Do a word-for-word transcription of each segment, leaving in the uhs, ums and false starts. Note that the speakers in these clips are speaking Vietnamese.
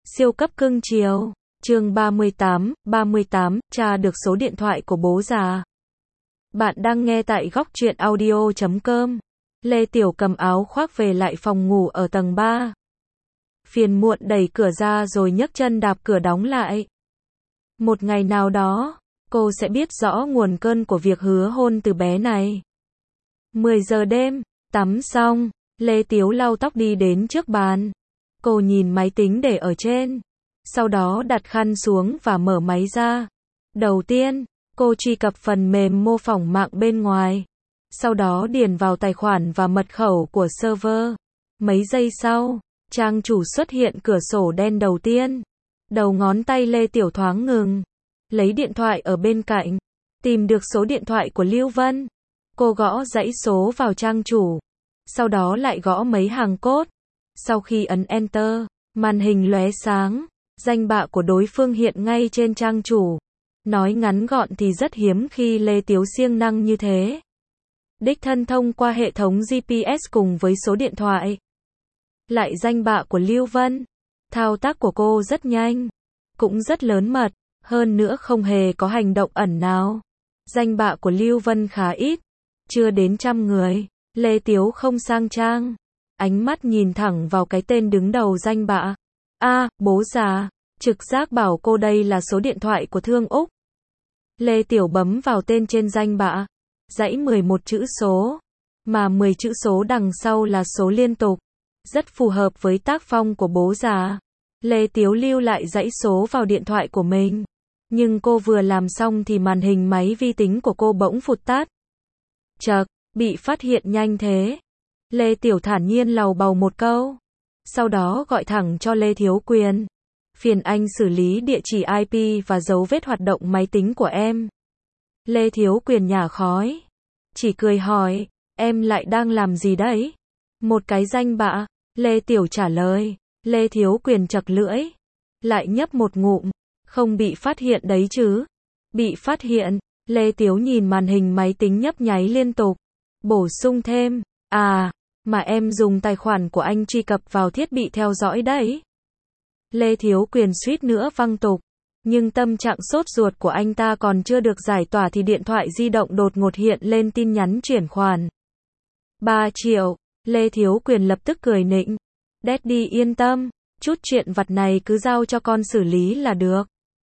Siêu cấp cưng chiều. Chương ba mươi tám, ba mươi tám, tra được số điện thoại của bố già. Bạn đang nghe tại góc truyện audio chấm com. Lê Tiểu cầm áo khoác về lại phòng ngủ ở tầng ba. Phiền muộn đẩy cửa ra rồi nhấc chân đạp cửa đóng lại. Một ngày nào đó, cô sẽ biết rõ nguồn cơn của việc hứa hôn từ bé này. mười giờ đêm, tắm xong, Lê Tiếu lau tóc đi đến trước bàn. Cô nhìn máy tính để ở trên. Sau đó đặt khăn xuống và mở máy ra. Đầu tiên, cô truy cập phần mềm mô phỏng mạng bên ngoài. Sau đó điền vào tài khoản và mật khẩu của server. Mấy giây sau, trang chủ xuất hiện cửa sổ đen đầu tiên. Đầu ngón tay Lê Tiểu thoáng ngừng. Lấy điện thoại ở bên cạnh. Tìm được số điện thoại của Lưu Vân. Cô gõ dãy số vào trang chủ. Sau đó lại gõ mấy hàng code. Sau khi ấn Enter, màn hình lóe sáng. Danh bạ của đối phương hiện ngay trên trang chủ. Nói ngắn gọn thì rất hiếm khi Lê Tiếu siêng năng như thế. Đích thân thông qua hệ thống giê pê ét cùng với số điện thoại. Lại danh bạ của Lưu Vân. Thao tác của cô rất nhanh. Cũng rất lớn mật. Hơn nữa không hề có hành động ẩn nào. Danh bạ của Lưu Vân khá ít. Chưa đến trăm người. Lê Tiếu không sang trang. Ánh mắt nhìn thẳng vào cái tên đứng đầu danh bạ. A, à, bố già. Trực giác bảo cô đây là số điện thoại của Thương Úc. Lê Tiểu bấm vào tên trên danh bạ. Dãy mười một chữ số. Mà mười chữ số đằng sau là số liên tục. Rất phù hợp với tác phong của bố già. Lê Tiếu lưu lại dãy số vào điện thoại của mình. Nhưng cô vừa làm xong thì màn hình máy vi tính của cô bỗng phụt tắt. Chậc, bị phát hiện nhanh thế. Lê Tiểu thản nhiên lầu bầu một câu. Sau đó gọi thẳng cho Lê Thiếu Quyền. Phiền anh xử lý địa chỉ i pê và dấu vết hoạt động máy tính của em. Lê Thiếu Quyền nhả khói. Chỉ cười hỏi, em lại đang làm gì đấy? Một cái danh bạ. Lê Tiểu trả lời. Lê Thiếu Quyền chật lưỡi. Lại nhấp một ngụm. Không bị phát hiện đấy chứ? Bị phát hiện. Lê Tiếu nhìn màn hình máy tính nhấp nháy liên tục. Bổ sung thêm. À, mà em dùng tài khoản của anh truy cập vào thiết bị theo dõi đấy. Lê Thiếu Quyền suýt nữa văng tục. Nhưng tâm trạng sốt ruột của anh ta còn chưa được giải tỏa thì điện thoại di động đột ngột hiện lên tin nhắn chuyển khoản. ba triệu. Lê Thiếu Quyền lập tức cười nịnh. Daddy yên tâm. Chút chuyện vặt này cứ giao cho con xử lý là được.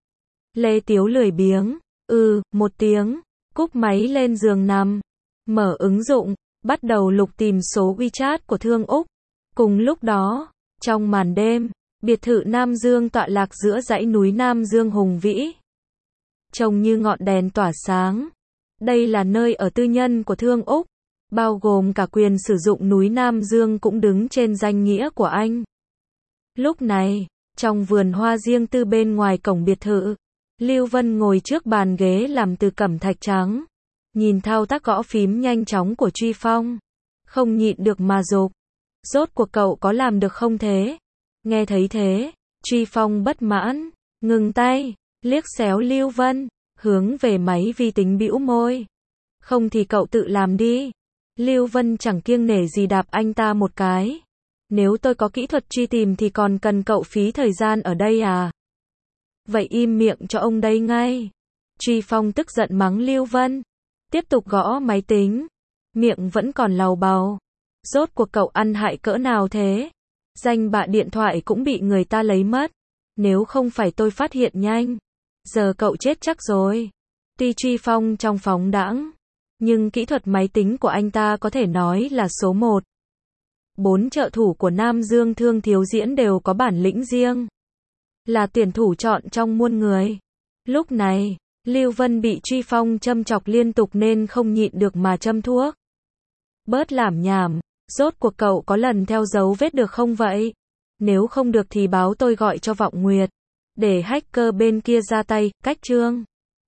Lê Tiếu lười biếng. Ừ, một tiếng. Cúp máy lên giường nằm. Mở ứng dụng. Bắt đầu lục tìm số WeChat của Thương Úc. Cùng lúc đó, trong màn đêm, biệt thự Nam Dương tọa lạc giữa dãy núi Nam Dương hùng vĩ. Trông như ngọn đèn tỏa sáng. Đây là nơi ở tư nhân của Thương Úc. Bao gồm cả quyền sử dụng núi Nam Dương cũng đứng trên danh nghĩa của anh. Lúc này, trong vườn hoa riêng tư bên ngoài cổng biệt thự, Lưu Vân ngồi trước bàn ghế làm từ cẩm thạch trắng. Nhìn thao tác gõ phím nhanh chóng của Truy Phong. Không nhịn được mà dục. Rốt cuộc cậu có làm được không thế? Nghe thấy thế, Truy Phong bất mãn. Ngừng tay, liếc xéo Lưu Vân. Hướng về máy vi tính bĩu môi. Không thì cậu tự làm đi. Lưu Vân chẳng kiêng nể gì đạp anh ta một cái. Nếu tôi có kỹ thuật truy tìm thì còn cần cậu phí thời gian ở đây à? Vậy im miệng cho ông đây ngay. Truy Phong tức giận mắng Lưu Vân. Tiếp tục gõ máy tính. Miệng vẫn còn lầu bầu. Rốt cuộc cậu ăn hại cỡ nào thế? Danh bạ điện thoại cũng bị người ta lấy mất. Nếu không phải tôi phát hiện nhanh. Giờ cậu chết chắc rồi. Tuy Truy Phong trong phóng đãng. Nhưng kỹ thuật máy tính của anh ta có thể nói là số một. Bốn trợ thủ của Nam Dương Thương Thiếu Diễn đều có bản lĩnh riêng. Là tuyển thủ chọn trong muôn người. Lúc này, Lưu Vân bị Truy Phong châm chọc liên tục nên không nhịn được mà châm thuốc. Bớt lảm nhảm, rốt cuộc cậu có lần theo dấu vết được không vậy? Nếu không được thì báo tôi gọi cho Vọng Nguyệt. Để hacker bên kia ra tay, cách chương.